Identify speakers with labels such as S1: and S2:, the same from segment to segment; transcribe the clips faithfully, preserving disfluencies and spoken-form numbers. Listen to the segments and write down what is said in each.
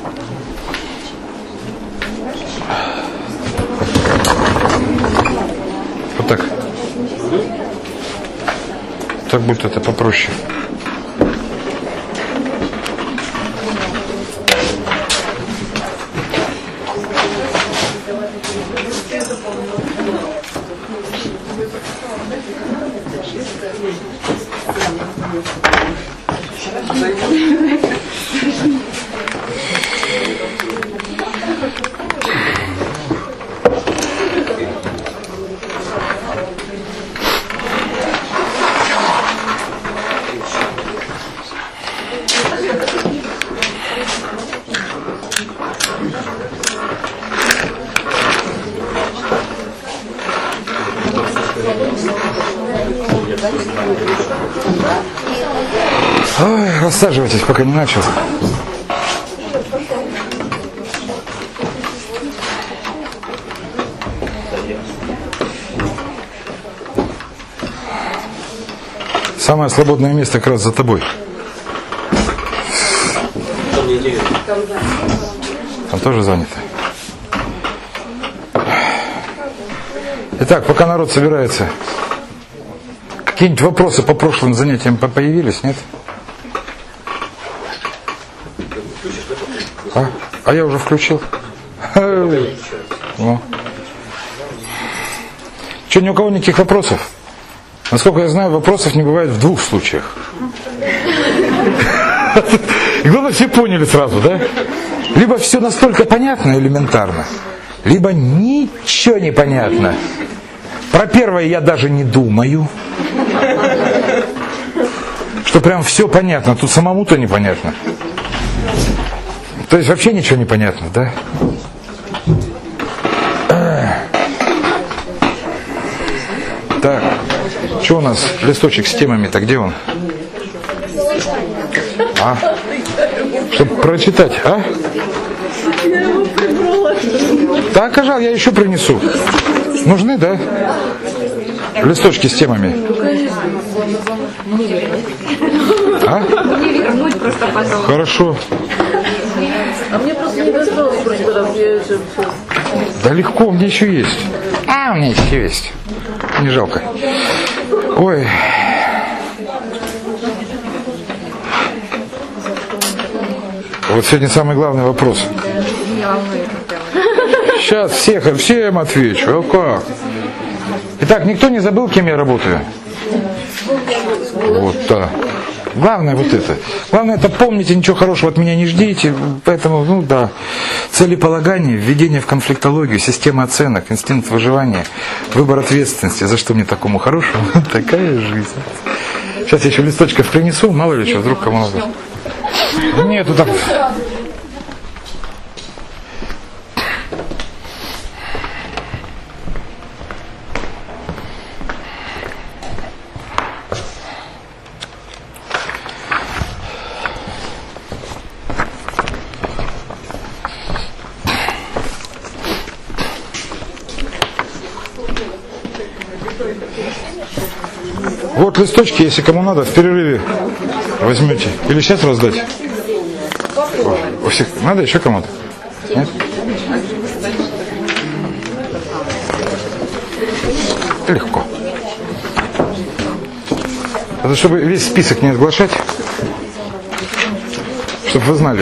S1: Вот так. Так будет это попроще. Ой, рассаживайтесь, пока не начал. Самое свободное место как раз за тобой. Там тоже занято. Итак, пока народ собирается, какие-нибудь вопросы по прошлым занятиям появились, нет? А, а я уже включил. Что, ни у кого никаких вопросов? Насколько я знаю, вопросов не бывает в двух случаях. И главное, все поняли сразу, да? Либо все настолько понятно, элементарно, либо ничего не понятно. Про первое я даже не думаю. Что прям все понятно, тут самому-то непонятно. То есть вообще ничего не понятно, да? Так, что у нас? Листочек с темами-то где он? А? Чтобы прочитать, а? Так, ажал, я еще принесу. Нужны, да? Листочки с темами. А? Хорошо.
S2: А мне просто не досталось просто раз. Я...
S1: Да легко, у меня еще есть. А, у меня еще есть. Не жалко. Ой. Вот сегодня самый главный вопрос. Сейчас всех, всем отвечу. А как? Итак, никто не забыл, кем я работаю? Вот так. Главное вот это. Главное это помните, ничего хорошего от меня не ждите. Поэтому, ну да, целеполагание, введение в конфликтологию, система оценок, инстинкт выживания, выбор ответственности. За что мне такому хорошему? Такая жизнь. Сейчас я еще листочков принесу, мало ли что, вдруг кому надо. Нету там. Вот листочки, если кому надо, в перерыве возьмете. Или сейчас раздать? У всех. Надо еще кому-то? Нет? Легко. Это чтобы весь список не оглашать, чтобы вы знали.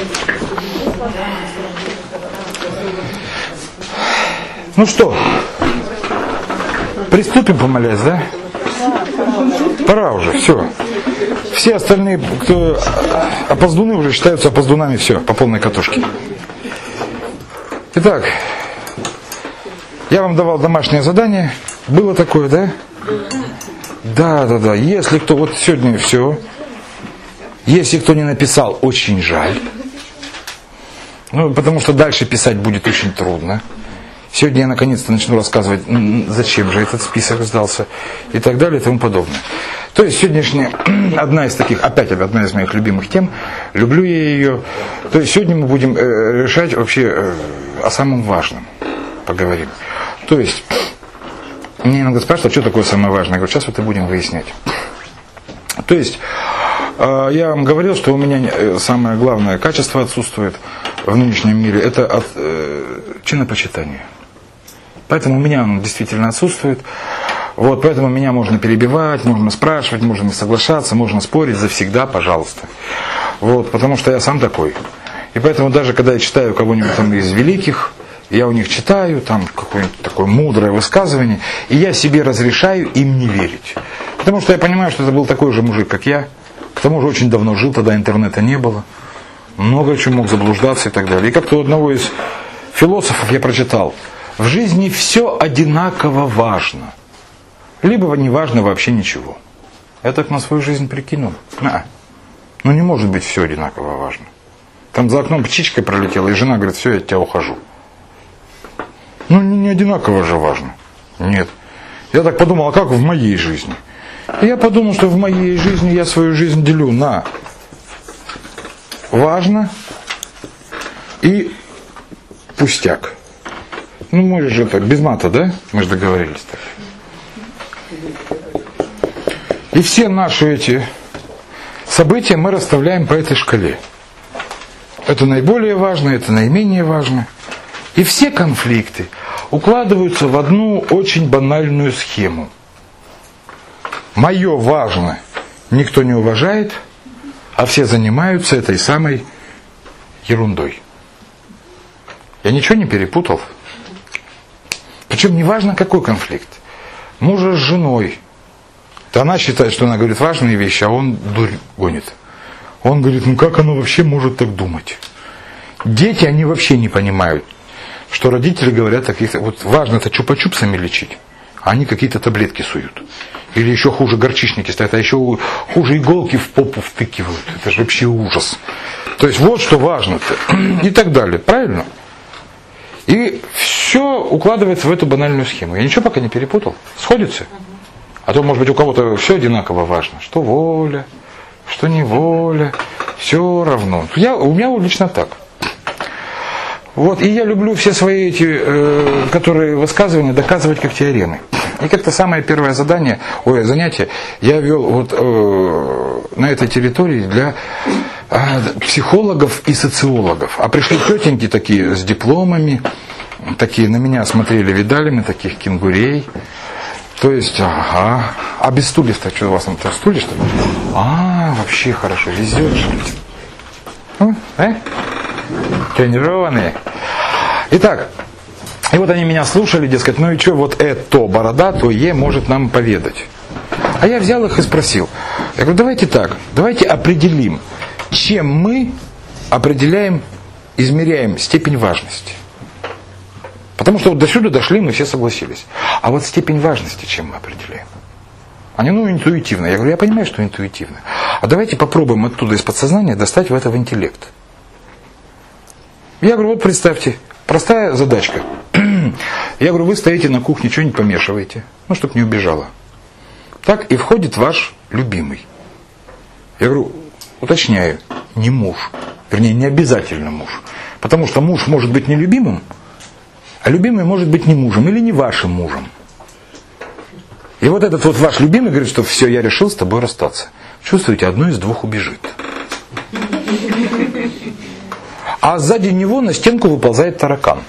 S1: Ну что, приступим, помолясь, да? Пора уже, все. Все остальные, кто опоздуны, уже считаются опоздунами, все, по полной катушке. Итак, я вам давал домашнее задание. Было такое, да? Да, да, да. Если кто, вот сегодня все. Если кто не написал, очень жаль. Ну, потому что дальше писать будет очень трудно. Сегодня я наконец-то начну рассказывать, зачем же этот список сдался и так далее и тому подобное. То есть сегодняшняя одна из таких, опять одна из моих любимых тем, люблю я ее. То есть сегодня мы будем э, решать вообще э, о самом важном, поговорим. То есть, мне иногда спрашивают, что такое самое важное. Я говорю, сейчас вот и будем выяснять. То есть, Я вам говорил, что у меня самое главное качество отсутствует в нынешнем мире, это от, э, чинопочитание. Поэтому у меня оно действительно отсутствует. Вот, поэтому меня можно перебивать, можно спрашивать, можно не соглашаться, можно спорить завсегда, пожалуйста. Вот, потому что я сам такой. И поэтому даже когда я читаю кого-нибудь там из великих, я у них читаю, там какое-нибудь такое мудрое высказывание, и я себе разрешаю им не верить. Потому что я понимаю, что это был такой же мужик, как я. К тому же очень давно жил, тогда интернета не было. Много чего мог заблуждаться и так далее. И как-то у одного из философов я прочитал: в жизни все одинаково важно. Либо не важно вообще ничего. Я так на свою жизнь прикинул. А, ну не может быть все одинаково важно. Там за окном птичка пролетела, и жена говорит: все, я от тебя ухожу. Ну не, не одинаково же важно. Нет. Я так подумал, а как в моей жизни? И я подумал, что в моей жизни я свою жизнь делю на важно и пустяк. Ну мы же это без мата, да? Мы же договорились так. И все наши эти события мы расставляем по этой шкале. Это наиболее важно, это наименее важно. И все конфликты укладываются в одну очень банальную схему. Мое важно никто не уважает, а все занимаются этой самой ерундой. Я ничего не перепутал. Причем не важно, какой конфликт. Мужа с женой. То она считает, что она говорит важные вещи, а он дурь гонит. Он говорит: ну как оно вообще может так думать? Дети, они вообще не понимают, что родители говорят каких-то... Вот важно-то чупа-чупсами лечить, а они какие-то таблетки суют. Или еще хуже горчичники стоят, а еще хуже иголки в попу втыкивают. Это же вообще ужас. То есть вот что важно-то. И так далее. Правильно? И все укладывается в эту банальную схему. Я ничего пока не перепутал. Сходится? А то, может быть, у кого-то все одинаково важно. Что воля, что неволя. Все равно. Я, у меня лично так. Вот, и я люблю все свои эти, э, которые высказывания, доказывать как теоремы. И как-то самое первое задание, ой, занятие я вел вот э, на этой территории для э, психологов и социологов. А пришли тетеньки такие с дипломами, такие на меня смотрели, видали мы таких кенгурей. То есть, ага, а без стульев-то, что у вас там, стулья, что ли? А, вообще хорошо, везет же. Ну, э? Тренированные. Итак, и вот они меня слушали, дескать, ну и что, вот это борода, то е может нам поведать. А я взял их и спросил. Я говорю, давайте так, давайте определим, чем мы определяем, измеряем степень важности. Потому что вот до сюда дошли, мы все согласились. А вот степень важности чем мы определяем? Они, ну, интуитивно. Я говорю, я понимаю, что интуитивно. А давайте попробуем оттуда из подсознания достать в это в интеллект. Я говорю, вот представьте, простая задачка. Я говорю, вы стоите на кухне, что-нибудь помешиваете, ну, чтобы не убежало. Так, и входит ваш любимый. Я говорю, уточняю, не муж. Вернее, не обязательно муж. Потому что муж может быть не любимым, а любимый может быть не мужем или не вашим мужем. И вот этот вот ваш любимый говорит, что все, я решил с тобой расстаться. Чувствуете, одно из двух убежит. А сзади него на стенку выползает таракан.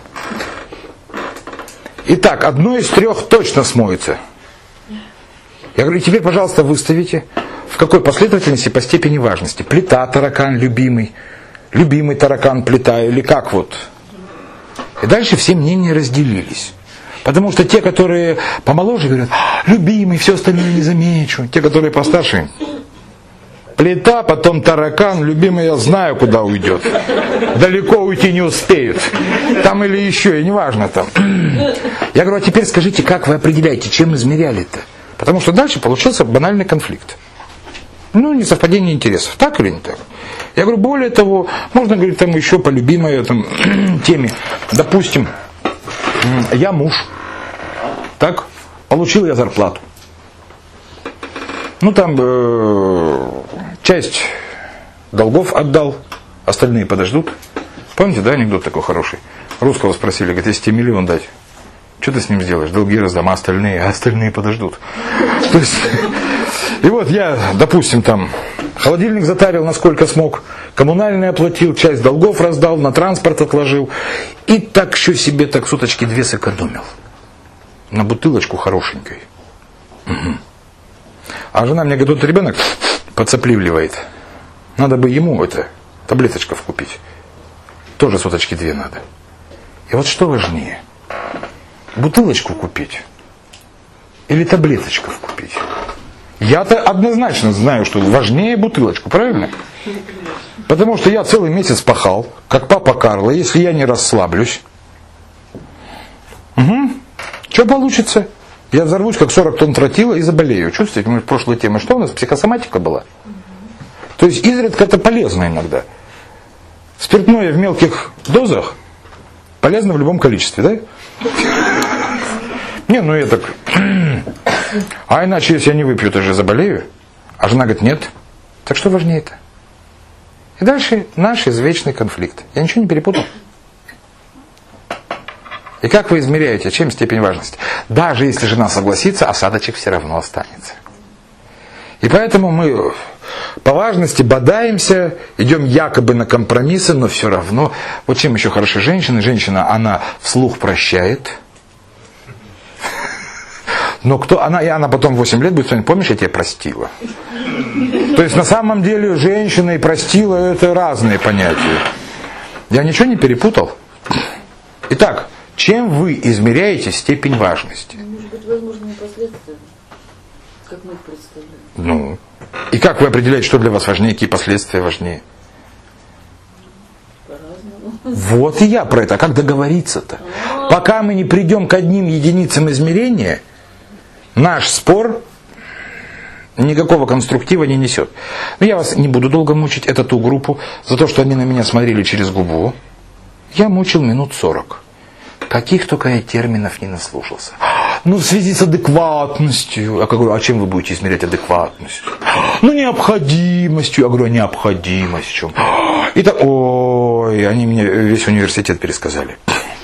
S1: Итак, одно из трех точно смоется. Я говорю, теперь, пожалуйста, выставите, в какой последовательности по степени важности. Плита, таракан, любимый. Любимый таракан, плита, или как вот. И дальше все мнения разделились. Потому что те, которые помоложе, говорят, любимый, все остальное не замечу. Те, которые постарше, плита, потом таракан, любимый, я знаю, куда уйдет. Далеко уйти не успеют. Там или еще, и неважно там. Я говорю, а теперь скажите, как вы определяете, чем измеряли-то? Потому что дальше получился банальный конфликт. Ну, несовпадение интересов. Так или не так? Я говорю, более того, можно говорить там еще по любимой там, теме. Допустим, я муж. Так? Получил я зарплату. Ну, там э, часть долгов отдал, остальные подождут. Помните, да, анекдот такой хороший? Русского спросили, говорит, если тебе миллион дать, что ты с ним сделаешь? Долги раздам, а остальные, а остальные подождут. То есть, и вот я, допустим, там Холодильник затарил, насколько смог. Коммунальный оплатил, часть долгов раздал, на транспорт отложил. И так еще себе так суточки две сэкономил. На бутылочку хорошенькой. Угу. А жена мне говорит, тут ребенок подцепливливает. Надо бы ему это, таблеточков купить. Тоже суточки две надо. И вот что важнее? Бутылочку купить? Или таблеточков купить? Я-то однозначно знаю, что важнее бутылочку, правильно? Потому что я целый месяц пахал, как папа Карло, если я не расслаблюсь. Угу. Что получится? Я взорвусь, как сорок тонн тротила, и заболею. Чувствуете, мы в прошлой теме, что у нас? Психосоматика была. То есть изредка это полезно иногда. Спиртное в мелких дозах полезно в любом количестве, да? Не, ну я так... А иначе, если я не выпью, то же заболею. А жена говорит, нет. Так что важнее-то? И дальше наш извечный конфликт. Я ничего не перепутал. И как вы измеряете, чем степень важности? Даже если жена согласится, осадочек все равно останется. И поэтому мы по важности бодаемся, идем якобы на компромиссы, но все равно. Вот чем еще хороша женщина? Женщина, она вслух прощает. Но кто она, и она потом восемь лет будет сказать, помнишь, я тебя простила. То есть на самом деле женщина и простила это разные понятия. Я ничего не перепутал. Итак, чем вы измеряете степень важности?
S2: Может быть, возможные последствия, как мы их представляем.
S1: Ну, и как вы определяете, что для вас важнее, какие последствия важнее?
S2: По-разному.
S1: Вот и я про это. А как договориться-то? Пока мы не придем к одним единицам измерения, наш спор никакого конструктива не несет. Но я вас не буду долго мучить, это ту группу, за то, что они на меня смотрели через губу. Я мучил минут сорок. Каких только я терминов не наслушался. Ну, в связи с адекватностью. Я говорю, а чем вы будете измерять адекватность? Ну, необходимостью. Я говорю, а необходимость в чем? И так, ой, они мне весь университет пересказали.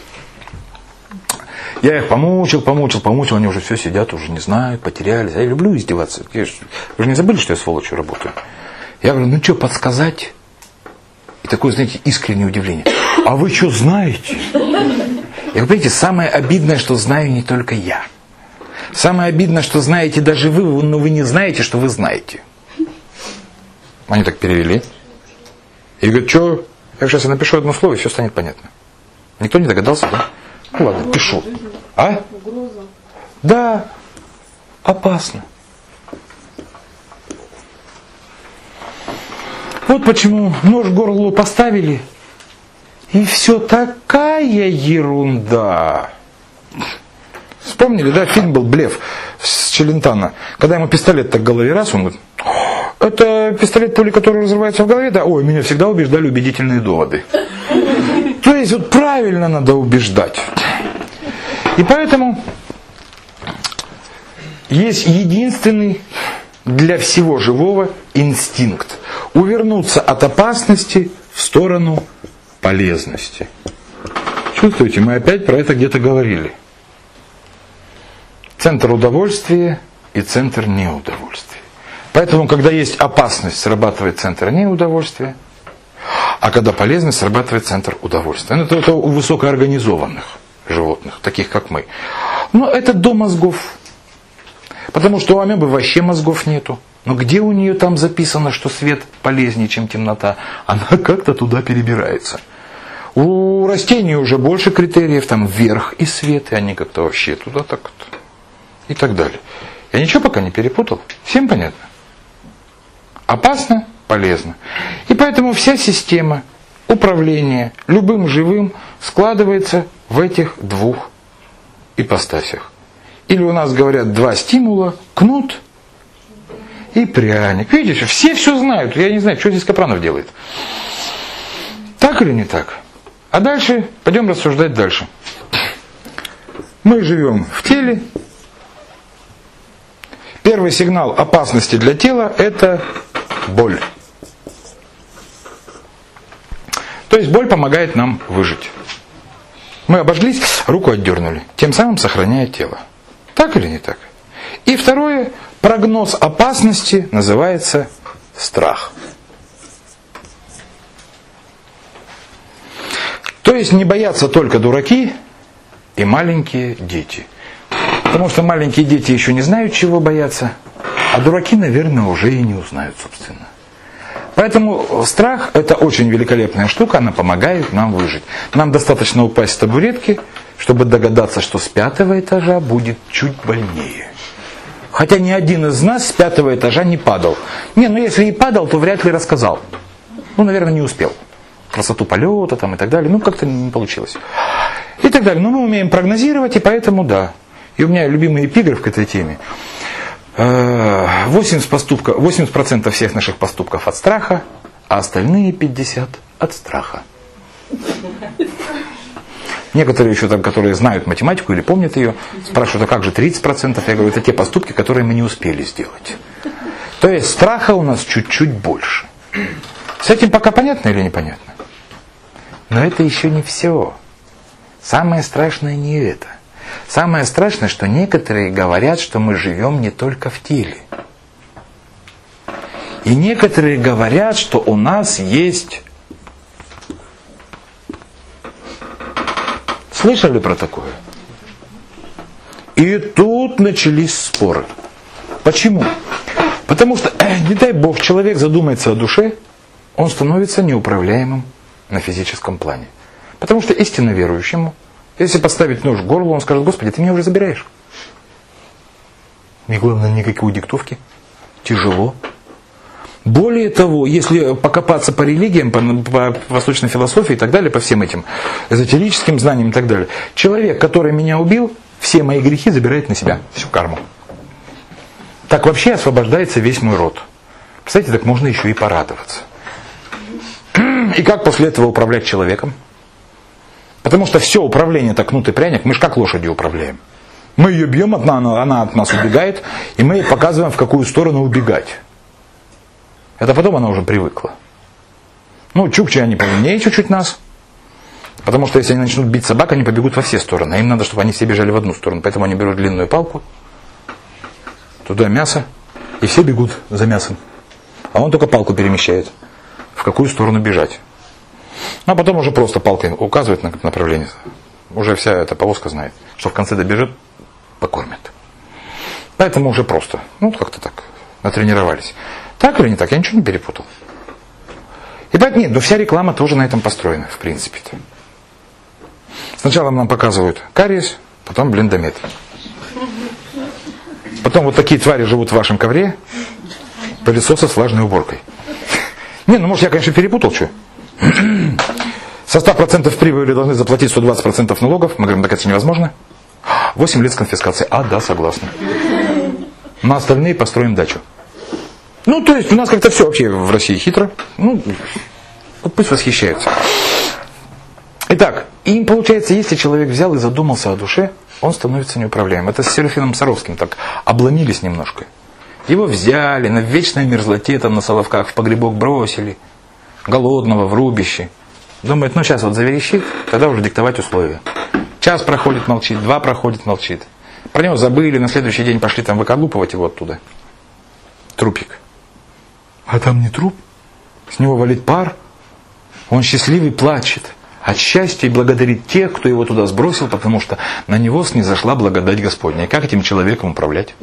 S1: Я их помучил, помучил, помучил, они уже все сидят, уже не знают, потерялись. Я люблю издеваться. Вы же не забыли, что я сволочью работаю? Я говорю, ну что, подсказать? И такое, знаете, искреннее удивление. А вы что знаете? И вы понимаете, самое обидное, что знаю не только я. Самое обидное, что знаете даже вы, но вы не знаете, что вы знаете. Они так перевели. И говорят, что? Я сейчас напишу одно слово, и все станет понятно. Никто не догадался, да? Ну ладно, пишу. А? Да, опасно. Вот почему нож в горло поставили, и все такая ерунда. Вспомнили, да, фильм был «Блеф» с Челентано. Когда ему пистолет так в голове раз, он говорит, это пистолет, пули, который разрывается в голове, да, ой, меня всегда убеждали убедительные доводы. То есть вот правильно надо убеждать. И поэтому есть единственный для всего живого инстинкт. Увернуться от опасности в сторону полезности. Чувствуете, мы опять про это где-то говорили. Центр удовольствия и центр неудовольствия. Поэтому, когда есть опасность, срабатывает центр неудовольствия, а когда полезность, срабатывает центр удовольствия. Ну, это, это у высокоорганизованных животных, таких как мы. Но это до мозгов. Потому что у амебы вообще мозгов нету. Но где у нее там записано, что свет полезнее, чем темнота? Она как-то туда перебирается. У растений уже больше критериев, там вверх и свет, и они как-то вообще туда так вот. И так далее. Я ничего пока не перепутал. Всем понятно? Опасно, полезно. И поэтому вся система управления любым живым складывается в этих двух ипостасях. Или у нас говорят два стимула, кнут и пряник. Видите, все все знают. Я не знаю, что здесь Капранов делает. Так или не так? А дальше, пойдем рассуждать дальше. Мы живем в теле. Первый сигнал опасности для тела – это боль. То есть боль помогает нам выжить. Мы обожглись, руку отдернули, тем самым сохраняя тело. Так или не так? И второе, прогноз опасности называется страх. То есть не боятся только дураки и маленькие дети. Потому что маленькие дети еще не знают, чего бояться, а дураки, наверное, уже и не узнают, собственно. Поэтому страх – это очень великолепная штука, она помогает нам выжить. Нам достаточно упасть с табуретки, чтобы догадаться, что с пятого этажа будет чуть больнее. Хотя ни один из нас с пятого этажа не падал. Не, ну если и падал, то вряд ли рассказал. Ну, наверное, не успел. Красоту полета там и так далее. Ну, как-то не получилось. И так далее. Но мы умеем прогнозировать, и поэтому да. И у меня любимый эпиграф к этой теме. восемьдесят процентов, восемьдесят процентов всех наших поступков от страха, а остальные пятьдесят процентов от страха. Некоторые еще там, которые знают математику или помнят ее, спрашивают, а как же тридцать процентов? Я говорю, это те поступки, которые мы не успели сделать. То есть страха у нас чуть-чуть больше. С этим пока понятно или непонятно? Но это еще не все. Самое страшное не это. Самое страшное, что некоторые говорят, что мы живем не только в теле. И некоторые говорят, что у нас есть... Слышали про такое? И тут начались споры. Почему? Потому что, не дай Бог, человек задумается о душе, он становится неуправляемым на физическом плане. Потому что истинно верующему, если поставить нож в горло, он скажет: Господи, ты меня уже забираешь. И главное, никакой диктовки. Тяжело. Более того, если покопаться по религиям, по, по восточной философии и так далее, по всем этим эзотерическим знаниям и так далее, человек, который меня убил, все мои грехи забирает на себя, всю карму. Так вообще освобождается весь мой род. Кстати, так можно еще и порадоваться. И как после этого управлять человеком? Потому что все управление это кнут и пряник, мы же как лошадью управляем. Мы ее бьем, она, она от нас убегает, и мы ей показываем, в какую сторону убегать. Это потом она уже привыкла. Ну, чукчи они поумнее чуть-чуть нас. Потому что если они начнут бить собак, они побегут во все стороны. А им надо, чтобы они все бежали в одну сторону. Поэтому они берут длинную палку, туда мясо, и все бегут за мясом. А он только палку перемещает, в какую сторону бежать. Ну, а потом уже просто палкой указывает на направление. Уже вся эта повозка знает, что в конце добежит, покормит. Поэтому уже просто. Ну, как-то так. Натренировались. Так или не так? Я ничего не перепутал. И поэтому нет, но вся реклама тоже на этом построена, в принципе-то. Сначала нам показывают кариес, потом блиндомет. Потом вот такие твари живут в вашем ковре, пылесосы с влажной уборкой. Не, ну может я, конечно, перепутал, что? Со ста процентов прибыли должны заплатить сто двадцать процентов налогов. Мы говорим, так это невозможно. восемь лет с конфискацией. А, да, согласна. На остальные построим дачу. Ну, то есть у нас как-то все вообще в России хитро. Ну, вот пусть восхищаются. Итак, им получается, если человек взял и задумался о душе, он становится неуправляемым. Это с Серафимом Саровским так обломились немножко. Его взяли, на вечной мерзлоте, там на Соловках, в погребок бросили. Голодного, в рубище. Думает, ну сейчас вот заверещит, тогда уже диктовать условия. Час проходит, молчит, два проходит, молчит. Про него забыли, на следующий день пошли там выколупывать его оттуда. Трупик. А там не труп. С него валит пар. Он счастливый плачет. От счастья и благодарит тех, кто его туда сбросил, потому что на него снизошла благодать Господня. И как этим человеком управлять?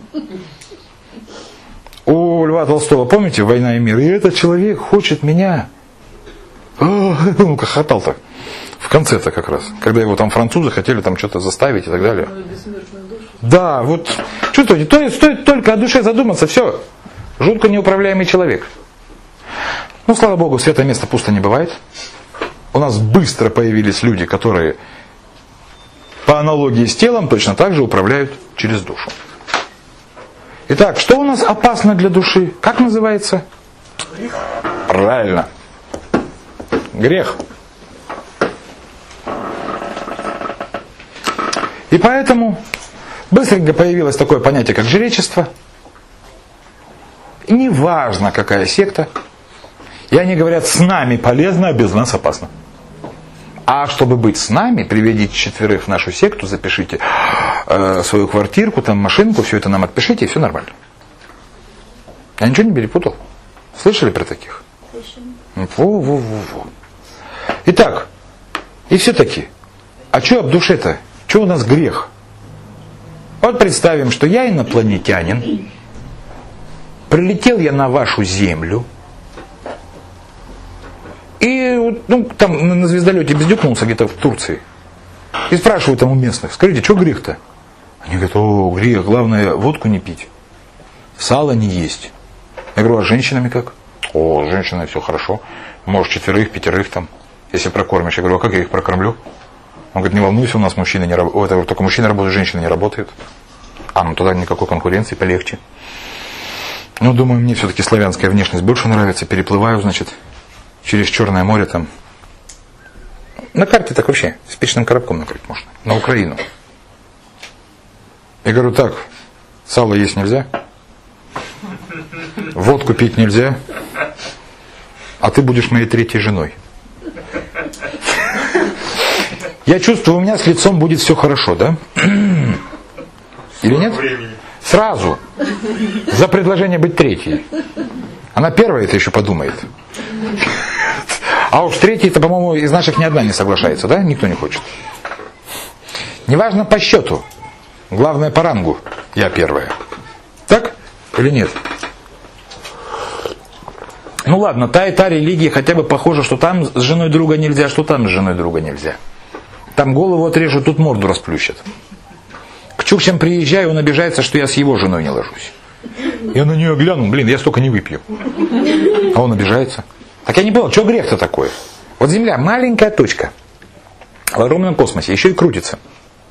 S1: У Льва Толстого, помните, «Война и мир»? И этот человек хочет меня. Ну, как хохотал-то. В конце-то как раз. Когда его там французы хотели там что-то заставить и так далее. Да, вот. Чувствуете, стоит, стоит только о душе задуматься, все. Жутко неуправляемый человек. Ну, слава Богу, святое место пусто не бывает. У нас быстро появились люди, которые по аналогии с телом точно так же управляют через душу. Итак, что у нас опасно для души? Как называется? Грех. Правильно. Грех. И поэтому быстренько появилось такое понятие, как жречество. И неважно, какая секта. И они говорят, с нами полезно, а без нас опасно. А чтобы быть с нами, приведите четверых в нашу секту, запишите э, свою квартирку, там машинку, все это нам отпишите, и все нормально. Я ничего не перепутал. Слышали про таких? Во-во-во-во. Итак, И все-таки, а что об душе-то? Что у нас грех? Вот представим, что я инопланетянин, прилетел я на вашу землю, и ну, там на звездолете бездюкнулся где-то в Турции. И спрашиваю там у местных, скажите, что грех-то? Они говорят, о, грех, главное водку не пить, сало не есть. Я говорю, а с женщинами как? О, с женщинами все хорошо, может четверых, пятерых там, если прокормишь. Я говорю, а как я их прокормлю? Он говорит, не волнуйся, у нас мужчины не работают, только мужчины работают, женщины не работают. А, ну тогда никакой конкуренции, полегче. Ну, думаю, мне все-таки славянская внешность больше нравится, переплываю, значит, через Черное море там. На карте так вообще, спичным коробком накрыть можно, на Украину. Я говорю, так, сало есть нельзя, водку пить нельзя, а ты будешь моей третьей женой. Я чувствую, у меня с лицом будет все хорошо, да? Или нет? Сразу. За предложение быть третьей. Она первая это еще подумает. А уж третьей-то, по-моему, из наших ни одна не соглашается, да? Никто не хочет. Неважно по счету. Главное по рангу. Я первая. Так? Или нет? Ну ладно, та и та религия хотя бы похожа, что там с женой друга нельзя, что там с женой друга нельзя. Там голову отрежут, тут морду расплющат. К чукчам приезжаю, он обижается, что я с его женой не ложусь. Я на нее гляну, блин, я столько не выпью. А он обижается. Так я не понял, что грех-то такое? Вот Земля маленькая точка в огромном космосе, еще и крутится.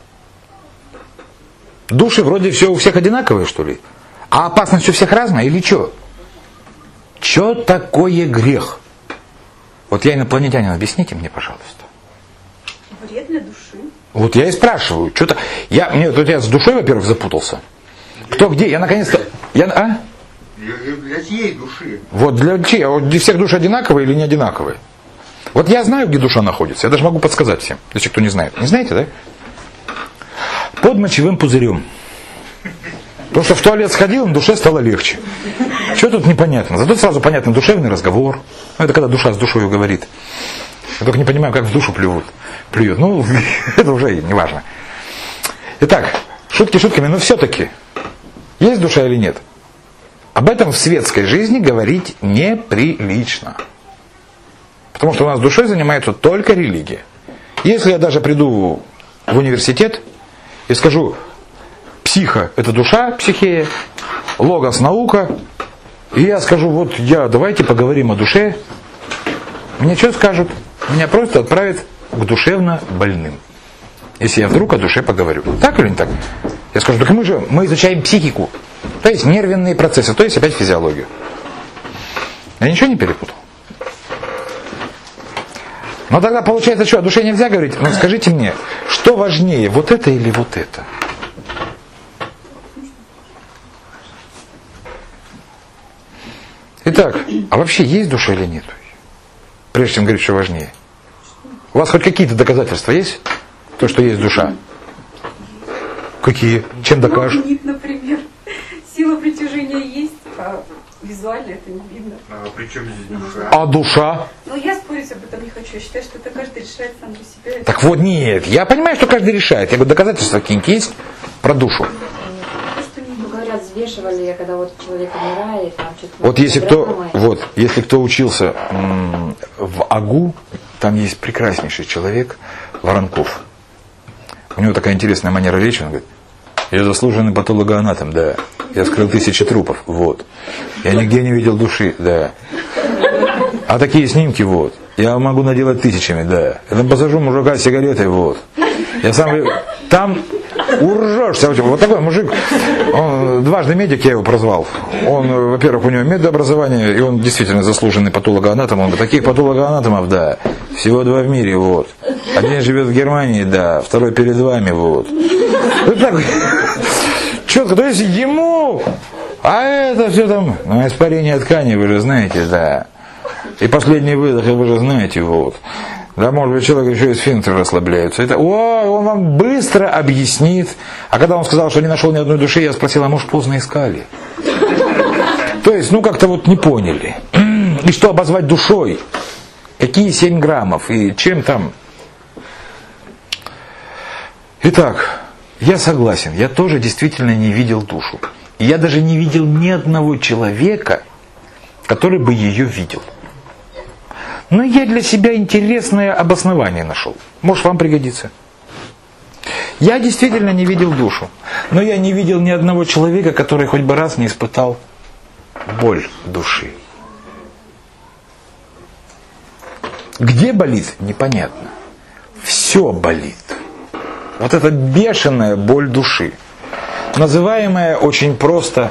S1: Души вроде все у всех одинаковые, что ли? А опасность у всех разная или что? Что такое грех? Вот я инопланетянин, объясните мне, пожалуйста.
S3: Вред для души.
S1: Вот я и спрашиваю, что-то. Я, мне, вот я с душой, во-первых, запутался. Кто где? Я наконец-то. Я, а?
S4: Для, для чьей души?
S1: Вот для чьей? А вот для всех души одинаковые или не одинаковые? Вот я знаю, где душа находится. Я даже могу подсказать всем, если кто не знает. Не знаете, да? Под мочевым пузырем. Потому что в туалет сходил, на душе стало легче. Что тут непонятно? Зато сразу понятно душевный разговор. Ну, это когда душа с душой говорит. Я только не понимаю, как в душу плюют. плюют. Ну, это уже не важно. Итак, шутки шутками, но все-таки есть душа или нет? Об этом в светской жизни говорить неприлично. Потому что у нас душой занимается только религия. Если я даже приду в университет и скажу, психа – это душа, психея, логос – наука, и я скажу, вот я, давайте поговорим о душе, мне что скажут? Меня просто отправят к душевно больным. Если я вдруг о душе поговорю. Так или не так? Я скажу, так мы же, мы изучаем психику, то есть нервные процессы, то есть опять физиологию. Я ничего не перепутал? Но тогда получается, что, о душе нельзя говорить? Ну скажите мне, что важнее, вот это или вот это? Итак, а вообще есть душа или нет? Прежде чем говорить, что важнее. У вас хоть какие-то доказательства есть? То, что есть душа? Какие? Чем докажешь?
S3: Магнит, например. Сила притяжения есть, а визуально это не видно.
S4: А при чем здесь душа?
S1: А душа?
S3: Но я спорить об этом не хочу. Я считаю, что это каждый решает сам для себя.
S1: Так вот нет, я понимаю, что каждый решает. Я говорю, доказательства какие-нибудь есть про душу?
S5: Ну, говорят, взвешивали, когда вот человек умирает, там что-то...
S1: Вот если кто, вот, если кто учился м- в АГУ, там есть прекраснейший человек, Воронков. У него такая интересная манера речи, он говорит, я заслуженный патологоанатом, да. Я вскрыл тысячи трупов, вот. Я нигде не видел души, да. А такие снимки, вот. Я могу наделать тысячами, да. Я там посажу мужика с сигаретой, вот. Я сам... Там уржешься. Вот такой мужик, он дважды медик, я его прозвал. Он, во-первых, у него медобразование, и он действительно заслуженный патологоанатом. Он говорит, таких патологоанатомов, да, всего два в мире, вот. Один живет в Германии, да, второй перед вами, вот. Вот так, четко, то есть ему, а это все там, ну, испарение ткани, вы же знаете, да. И последний выдох, вы же знаете, вот. Да, может быть, человек еще и сфинктеры расслабляются. Это, о, он вам быстро объяснит. А когда он сказал, что не нашел ни одной души, я спросил, а может, поздно искали? То есть, ну, как-то вот не поняли. И что обозвать душой? Какие семь граммов? И чем там? Итак, я согласен, я тоже действительно не видел душу. И я даже не видел ни одного человека, который бы ее видел. Но я для себя интересное обоснование нашел. Может, вам пригодится. Я действительно не видел душу. Но я не видел ни одного человека, который хоть бы раз не испытал боль души. Где болит? Непонятно. Все болит. Вот эта бешеная боль души, называемая очень просто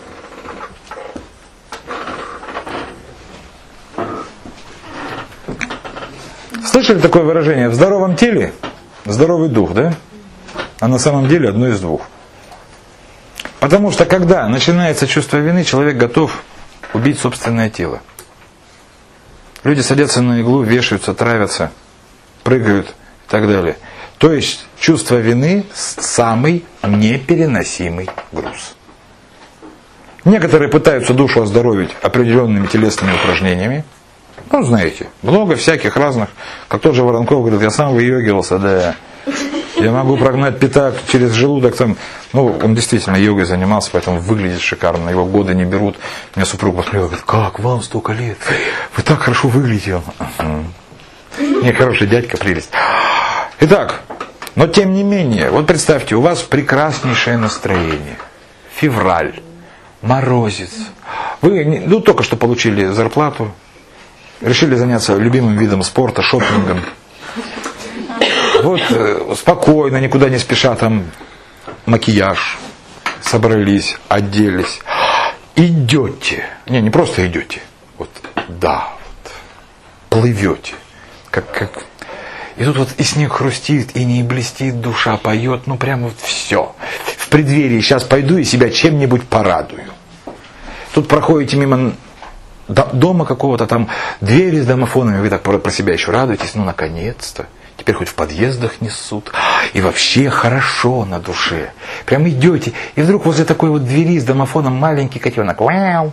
S1: слышали такое выражение? В здоровом теле здоровый дух, да? А на самом деле одно из двух. Потому что когда начинается чувство вины, человек готов убить собственное тело. Люди садятся на иглу, вешаются, травятся, прыгают и так далее. То есть чувство вины самый непереносимый груз. Некоторые пытаются душу оздоровить определенными телесными упражнениями. Ну, знаете, много всяких разных. Как тот же Воронков говорит, я сам выйогивался, да. Я могу прогнать пятак через желудок. Там. Ну, он действительно йогой занимался, поэтому выглядит шикарно. Его годы не берут. Меня супруг посмотрел, говорит, как вам столько лет? Вы так хорошо выглядите. Не, хороший дядька, прелесть. Итак, но тем не менее, вот представьте, у вас прекраснейшее настроение. Февраль, морозец. Вы ну, только что получили зарплату, решили заняться любимым видом спорта, шопингом. Вот э, спокойно, никуда не спеша, там макияж, собрались, оделись. Идете. Не, не просто идете. Вот, да, вот, плывете. Как, как... И тут вот и снег хрустит, и не блестит, душа поет, ну прямо вот все. В преддверии сейчас пойду и себя чем-нибудь порадую. Тут проходите мимо дома какого-то, там двери с домофонами, вы так про себя еще радуетесь, ну наконец-то. Теперь хоть в подъездах несут. И вообще хорошо на душе. Прям идете, и вдруг возле такой вот двери с домофоном маленький котенок. Вау!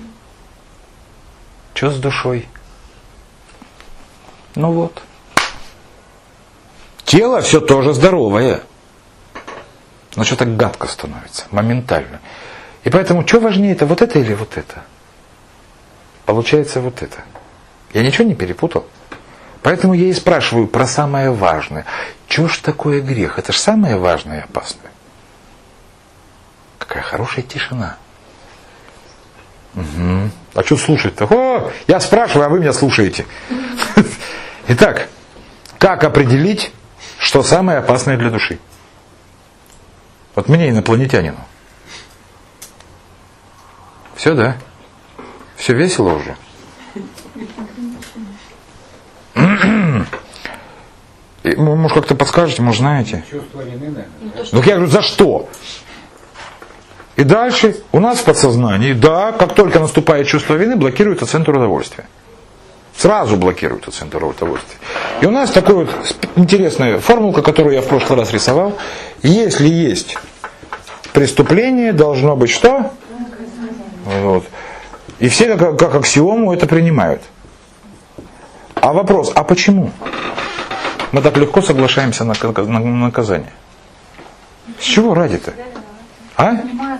S1: Что с душой? Ну вот. Тело все тоже здоровое. Но что-то гадко становится. Моментально. И поэтому, что важнее-то, вот это или вот это? Получается вот это. Я ничего не перепутал. Поэтому я и спрашиваю про самое важное. Чего ж такое грех? Это же самое важное и опасное. Какая хорошая тишина. Угу. А что слушать-то? О, я спрашиваю, а вы меня слушаете. Итак, как определить, что самое опасное для души? Вот мне, инопланетянину. Все, да? Все весело уже? Может, как-то подскажете, может, знаете?
S6: Чувство вины, наверное.
S1: Ну, я говорю, за что? И дальше у нас в подсознании, да, как только наступает чувство вины, блокируется центр удовольствия. Сразу блокируется центр удовольствия. И у нас такая вот интересная формулка, которую я в прошлый раз рисовал. Если есть преступление, должно быть что? Вот. И все как, как аксиому это принимают. А вопрос, а почему? Мы так легко соглашаемся на, на, на наказание. С чего ради-то? А?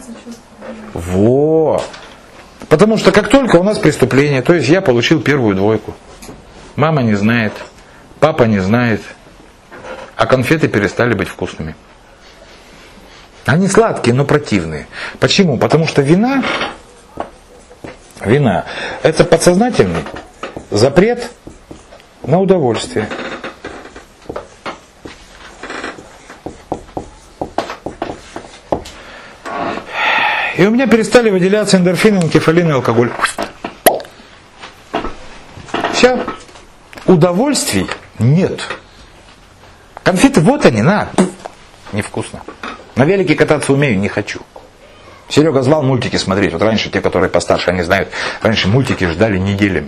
S1: Во! Потому что как только у нас преступление, то есть я получил первую двойку, мама не знает, папа не знает, а конфеты перестали быть вкусными. Они сладкие, но противные. Почему? Потому что вина, вина, это подсознательный запрет на удовольствие. И у меня перестали выделяться эндорфины, энкефалин и алкоголь. Все. Удовольствий нет. Конфеты, вот они, на. Невкусно. На велике кататься умею, не хочу. Серега звал мультики смотреть. Вот раньше, те, которые постарше, они знают, раньше мультики ждали неделями.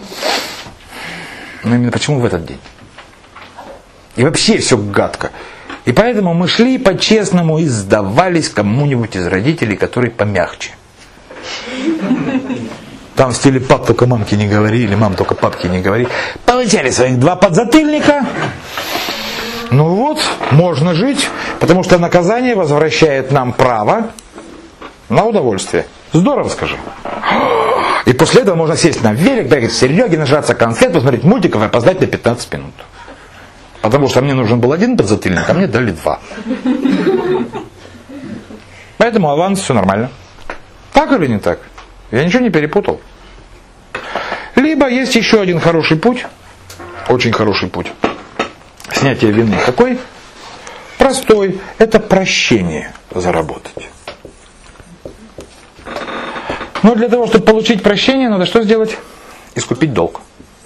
S1: Но именно почему в этот день? И вообще все гадко. И поэтому мы шли по-честному и сдавались кому-нибудь из родителей, который помягче. Там в стиле пап только мамке не говори, или мам только папке не говори. Получали своих два подзатыльника. Ну вот, можно жить, потому что наказание возвращает нам право на удовольствие. Здорово, скажи. И после этого можно сесть на велик, бегать в Сереге, нажраться конфет, посмотреть мультиков и опоздать на пятнадцать минут. Потому что мне нужен был один подзатыльник, а мне дали два. Поэтому аванс, все нормально. Так или не так? Я ничего не перепутал. Либо есть еще один хороший путь, очень хороший путь снятия вины. Какой? Простой. Это прощение заработать. Но для того, чтобы получить прощение, надо что сделать? Искупить долг.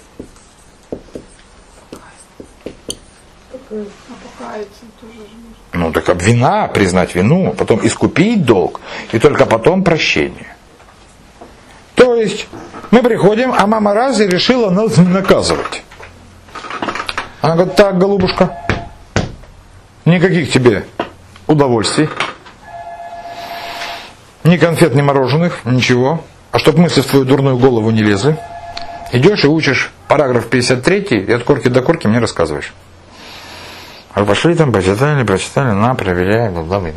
S1: Ну так об вина, признать вину, потом искупить долг, и только потом прощение. То есть мы приходим, а мама раз и решила нас наказывать. Она говорит: так, голубушка, никаких тебе удовольствий, ни конфет, ни мороженых, ничего. А чтоб мысли в твою дурную голову не лезли, идешь и учишь параграф пятьдесят три, и от корки до корки мне рассказываешь. А пошли там, почитали, прочитали, на, проверяем,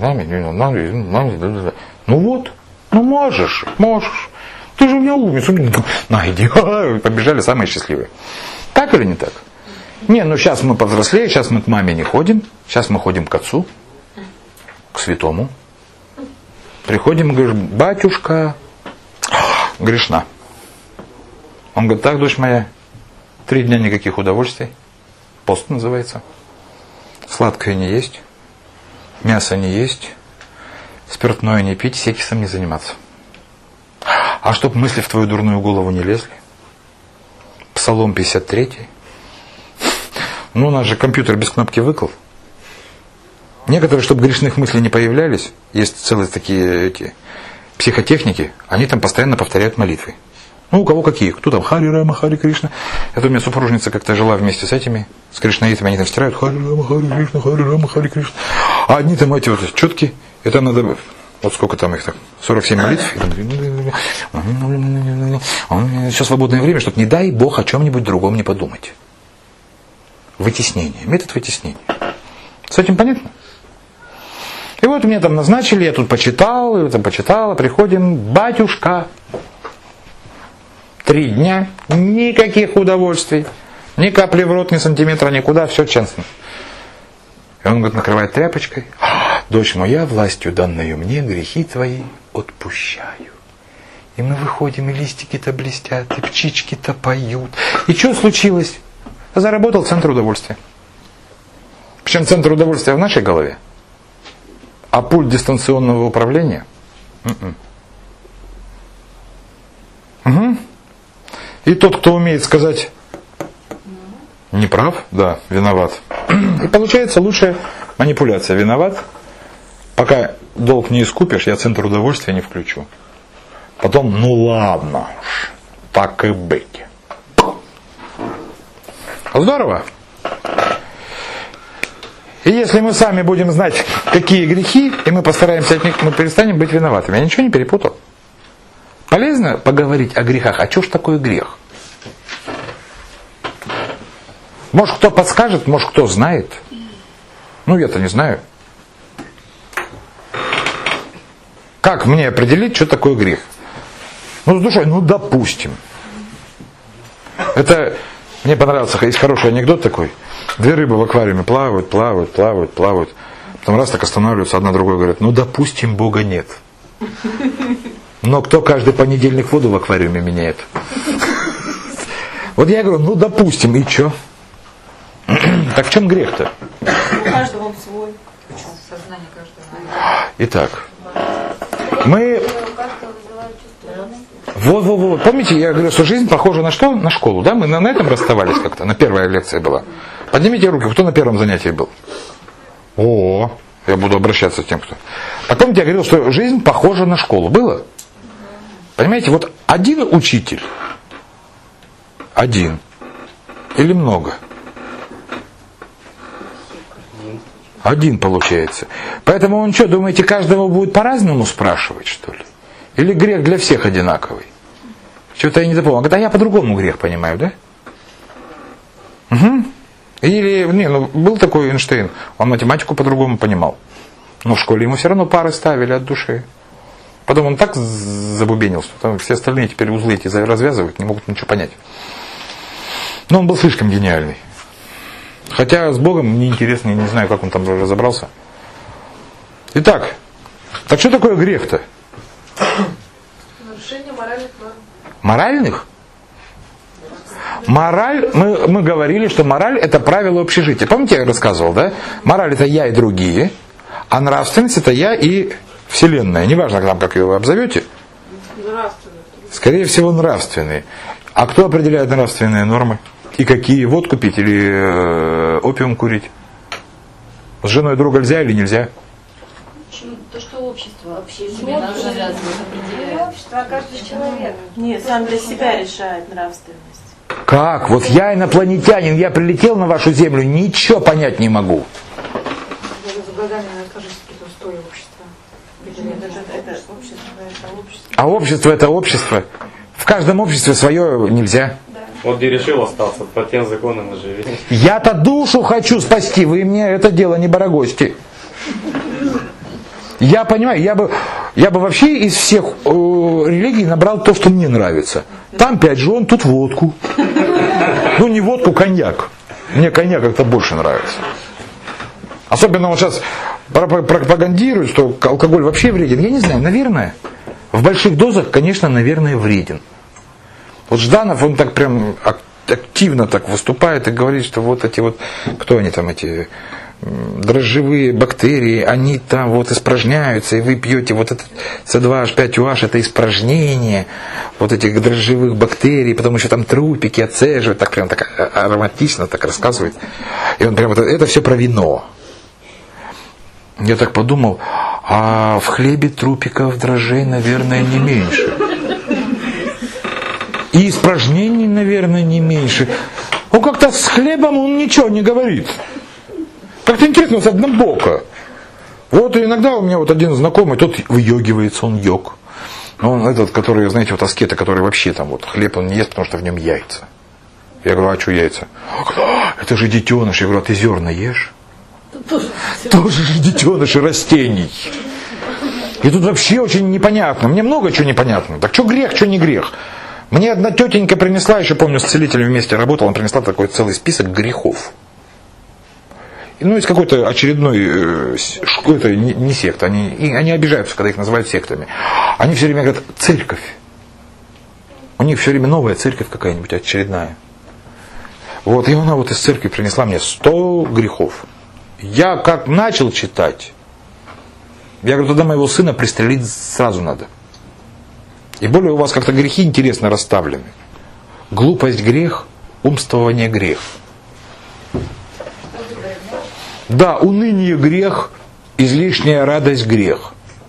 S1: ну вот, ну можешь, можешь. Ты же у меня умница. На, иди. Побежали самые счастливые. Так или не так? Не, ну сейчас мы повзрослее, сейчас мы к маме не ходим, сейчас мы ходим к отцу, к святому. Приходим и говорим: батюшка, грешна. Он говорит: так, дочь моя, три дня никаких удовольствий, пост называется. Сладкое не есть, мясо не есть, спиртное не пить, сексом не заниматься. А чтоб мысли в твою дурную голову не лезли. Псалом пятьдесят три. Ну, у нас же компьютер без кнопки выкл. Некоторые, чтобы грешных мыслей не появлялись, есть целые такие эти психотехники, они там постоянно повторяют молитвы. Ну, у кого какие? Кто там? Хари Рама, Хари Кришна. Это у меня супружница как-то жила вместе с этими, с кришнаитами, они там стирают Хари Рама, Хари Кришна, Хари Рама, Хари Кришна. А одни там эти вот четкие, это надо, вот сколько там их так, сорок семь молитв. Сейчас свободное время, чтобы, не дай Бог, о чем-нибудь другом не подумать. Вытеснение, метод вытеснения. С этим понятно? И вот меня там назначили, я тут почитал, я там почитала, приходим: батюшка, три дня, никаких удовольствий, ни капли в рот, ни сантиметра, никуда, все честно. И он, говорит, накрывает тряпочкой: дочь моя, властью данную мне, грехи твои отпущаю. И мы выходим, и листики-то блестят, и птички-то поют. И что случилось? Заработал центр удовольствия. Причем центр удовольствия в нашей голове. А пульт дистанционного управления? М-м. Угу. И тот, кто умеет сказать: не прав, да, виноват. И получается лучшая манипуляция: виноват. Пока долг не искупишь, я центр удовольствия не включу. Потом: ну ладно уж, так и быть. Здорово. И если мы сами будем знать, какие грехи, и мы постараемся от них, мы перестанем быть виноватыми. Я ничего не перепутал. Полезно поговорить о грехах. А что ж такое грех? Может, кто подскажет, может, кто знает. Ну, я-то не знаю. Как мне определить, что такое грех? Ну, с душой, ну, допустим. Это, мне понравился, есть хороший анекдот такой. Две рыбы в аквариуме плавают, плавают, плавают, плавают. Потом раз так останавливаются, одна другой говорит: ну, допустим, Бога нет. Но кто каждый понедельник воду в аквариуме меняет? Вот я говорю: ну, допустим, и что? Так в чем грех-то?
S3: У каждого он свой.
S2: Сознание каждого.
S1: Итак, мы... Вот, вот, вот. Помните, я говорю, что жизнь похожа на что? На школу, да? Мы на, на этом расставались как-то. На первая лекция была. Поднимите руки, кто на первом занятии был? О, я буду обращаться к тем, кто... А помните, я говорил, что жизнь похожа на школу. Было? Понимаете, вот один учитель, один или много? Один получается. Поэтому он что, думаете, каждого будет по-разному спрашивать, что ли? Или грех для всех одинаковый? Что-то я не запомнил. Он говорит: а я по-другому грех понимаю, да? Угу. Или, не, ну, был такой Эйнштейн, он математику по-другому понимал. Но в школе ему все равно пары ставили от души. Потом он так забубенил, что там все остальные теперь узлы эти развязывают, не могут ничего понять. Но он был слишком гениальный. Хотя с Богом мне интересно, я не знаю, как он там разобрался. Итак, так что такое грех-то?
S2: Нарушение моральных норм.
S1: Моральных? Мораль, мы, мы говорили, что мораль это правило общежития. Помните, я рассказывал, да? Мораль это я и другие, а нравственность это я и Вселенная. Неважно, там, как ее вы обзовете.
S2: Нравственные.
S1: Скорее всего, нравственные. А кто определяет нравственные нормы? И какие? Водку пить или э, опиум курить? С женой друга нельзя или нельзя?
S6: То, что общество вообще себе должно определять.
S3: Общество, а каждый человек.
S2: Нет, сам для себя решает нравственность.
S1: Как? Вот я инопланетянин, я прилетел на вашу землю, ничего понять не могу.
S5: За годами окажется какие-то устои общества.
S2: Нет, это, это общество, это общество.
S1: А общество это общество. В каждом обществе свое нельзя.
S7: Вот где решил остаться, по тем законам и живи.
S1: Я-то душу хочу спасти, вы мне это дело не барагости. Я понимаю, я бы, я бы вообще из всех э, религий набрал то, что мне нравится. Там пять жен, тут водку. Ну не водку, коньяк. Мне коньяк как-то больше нравится. Особенно он сейчас пропагандирует, что алкоголь вообще вреден. Я не знаю, наверное. В больших дозах, конечно, наверное, вреден. Вот Жданов, он так прям активно так выступает и говорит, что вот эти вот, кто они там, эти дрожжевые бактерии, они там вот испражняются, и вы пьете вот этот си два эйч пять о эйч, это испражнение вот этих дрожжевых бактерий, потому что там трупики отцеживают, так прям так ароматично так рассказывает. И он прям, это, это все про вино. Я так подумал, а в хлебе трупиков дрожжей, наверное, не меньше. И испражнений, наверное, не меньше. Ну, как-то с хлебом он ничего не говорит. Как-то интересно, с однобоко. Вот иногда у меня вот один знакомый, тот выёгивается, он йог. Но он этот, который, знаете, вот аскеты, который вообще там вот хлеб он не ест, потому что в нем яйца. Я говорю, а что яйца? Это же детеныш. Я говорю, а ты зерна ешь?
S2: Тоже,
S1: Тоже же детеныши растений. И тут вообще очень непонятно. Мне много чего непонятно. Так что грех, что не грех? Мне одна тетенька принесла, еще помню, с целителем вместе работала, она принесла такой целый список грехов. Ну, из какой-то очередной, э, это не, не секта, они, и, они обижаются, когда их называют сектами. Они все время говорят, церковь. У них все время новая церковь какая-нибудь, очередная. Вот, и она вот из церкви принесла мне сто грехов. Я как начал читать, я говорю, тогда моего сына пристрелить сразу надо. И более у вас как-то грехи интересно расставлены. Глупость грех, умствование грех. Да, уныние грех, излишняя радость грех.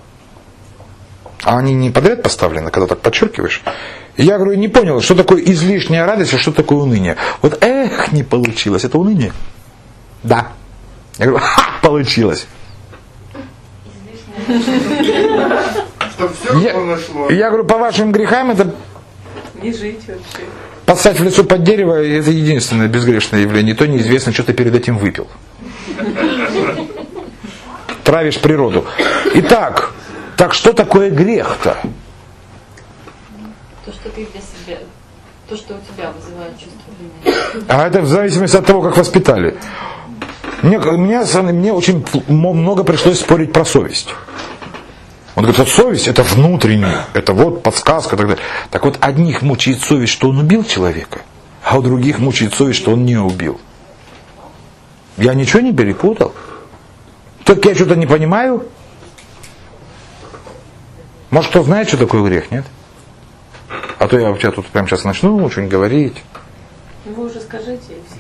S1: А они не подряд поставлены, когда так подчеркиваешь? И я говорю, не понял, что такое излишняя радость, а что такое уныние. Вот эх, не получилось, это уныние? Да. Я говорю, ха, получилось.
S4: Чтоб все
S1: Я,
S4: нашло.
S1: я говорю, по вашим грехам это
S2: не жить вообще.
S1: подстать в лицо под дерево, это единственное безгрешное явление. И то неизвестно, что ты перед этим выпил. Травишь природу. Итак, так что такое грех-то?
S6: То, что ты для себя, то, что у тебя вызывает чувство вины.
S1: А это в зависимости от того, как воспитали. Мне, мне, мне очень много пришлось спорить про совесть. Он говорит, вот совесть это внутренняя, это вот подсказка и так далее. Так вот, одних мучает совесть, что он убил человека, а у других мучает совесть, что он не убил. Я ничего не перепутал? Так я что-то не понимаю? Может, кто знает, что такое грех, нет? А то я у тебя тут прямо сейчас начну очень говорить.
S2: Вы уже скажите, и все.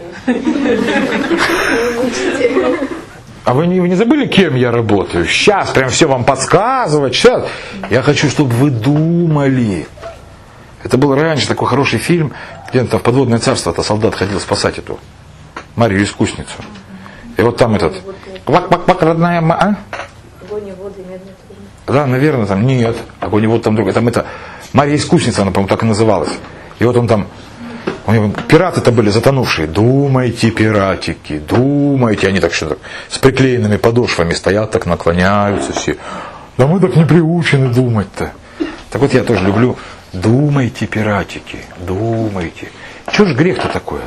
S1: А вы не, вы не забыли, кем я работаю? Сейчас прям все вам подсказывать. Сейчас. Я хочу, чтобы вы думали. Это был раньше такой хороший фильм, где там в подводное царство-то солдат ходил спасать эту Марию Искусницу. И вот там этот квак-квак-квак, родная ма... А?
S5: Огонь и воды, медный трубы.
S1: Да, наверное, там нет. Огонь и вот там другая. Там это Мария Искусница, она, по-моему, так и называлась. И вот он там У него пираты-то были затонувшие. Думайте, пиратики, думайте. Они так что так с приклеенными подошвами стоят, так наклоняются все. Да мы так не приучены думать-то. Так вот я тоже люблю. Думайте, пиратики, думайте. Чего ж грех-то такое?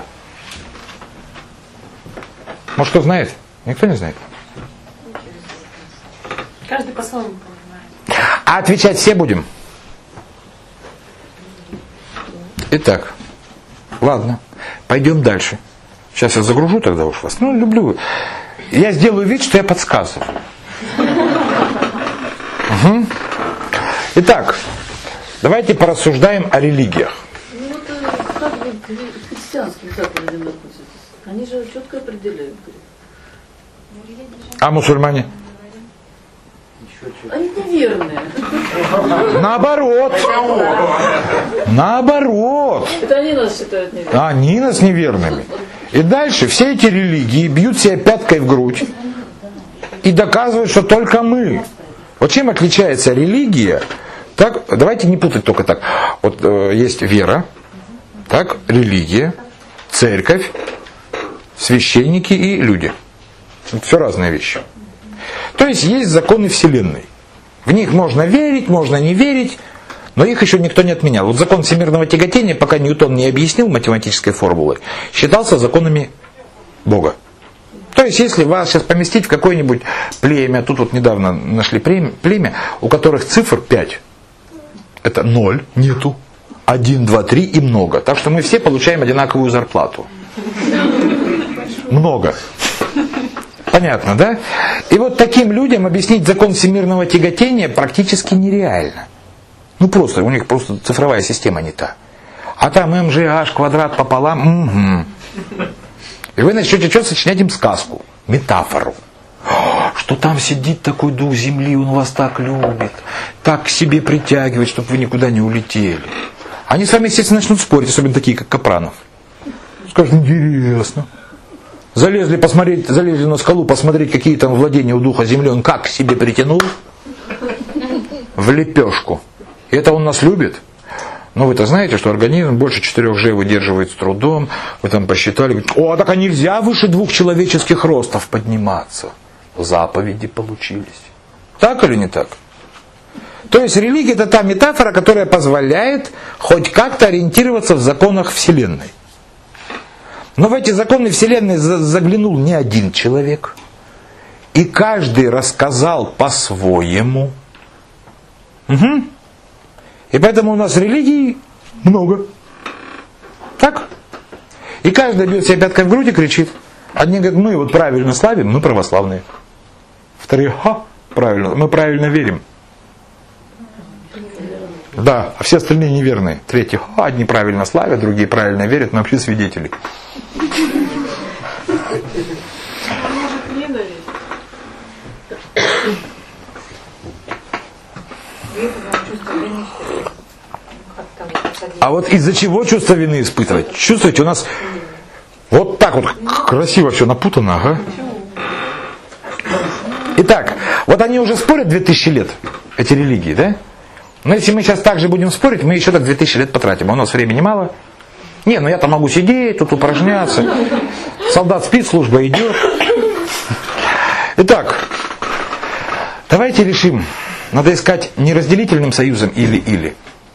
S1: Может, кто знает? Никто не знает.
S6: Каждый по-своему понимает.
S1: А отвечать все будем? Итак, ладно, пойдем дальше. Сейчас я загружу тогда уж вас. Ну, люблю. Я сделаю вид, что я подсказываю. Угу. Итак, давайте порассуждаем о религиях.
S2: Ну вот как вы к христианским заповедям относитесь? Они же четко определяют.
S1: А мусульмане?
S2: Они неверные.
S1: Наоборот. Наоборот.
S2: Это они нас считают неверными.
S1: Они нас неверными. И дальше все эти религии бьют себя пяткой в грудь и доказывают, что только мы. Вот чем отличается религия? Так, давайте не путать только так. Вот э, есть вера, так, религия, церковь, священники и люди. Это все разные вещи. То есть есть законы Вселенной. В них можно верить, можно не верить, но их еще никто не отменял. Вот закон всемирного тяготения, пока Ньютон не объяснил математической формулой, считался законами Бога. То есть если вас сейчас поместить в какое-нибудь племя, тут вот недавно нашли племя, у которых цифр пять. Это ноль, нету, один, два, три и много. Так что мы все получаем одинаковую зарплату. Много. Понятно, да? И вот таким людям объяснить закон всемирного тяготения практически нереально. Ну просто, у них просто цифровая система не та. А там эм же аш квадрат пополам. Угу. И вы начнете что сочинять им сказку, метафору. Что там сидит такой дух земли, он вас так любит, так к себе притягивает, чтобы вы никуда не улетели. Они с вами, естественно, начнут спорить, особенно такие, как Капранов. Скажут, интересно. Залезли, посмотреть, залезли на скалу, посмотреть, какие там владения у духа земли, он как к себе притянул? В лепешку. И это он нас любит? Но вы-то знаете, что организм больше четырех же выдерживает с трудом. Вы там посчитали, говорите, о, так а нельзя выше двух человеческих ростов подниматься. Заповеди получились. Так или не так? То есть религия — это та метафора, которая позволяет хоть как-то ориентироваться в законах Вселенной. Но в эти законы Вселенной заглянул не один человек. И каждый рассказал по-своему. Угу. И поэтому у нас религий много. Так? И каждый бьет себя пяткой в грудь и кричит. Одни говорят, мы вот правильно славим, мы православные. Вторые, ха, правильно, мы правильно верим. Да, а все остальные неверные. Третьи, ха, одни правильно славят, другие правильно верят, но вообще свидетели. А вот из-за чего чувство вины испытывать? Чувствуете, у нас вот так вот красиво все напутано, ага. Итак, вот они уже спорят две тысячи лет, эти религии, да? Но если мы сейчас так же будем спорить, мы еще так две тысячи лет потратим. А у нас времени мало. Не, ну я там могу сидеть, тут упражняться. Солдат спит, служба идет. Итак, давайте решим. Надо искать не разделительным союзом или-или,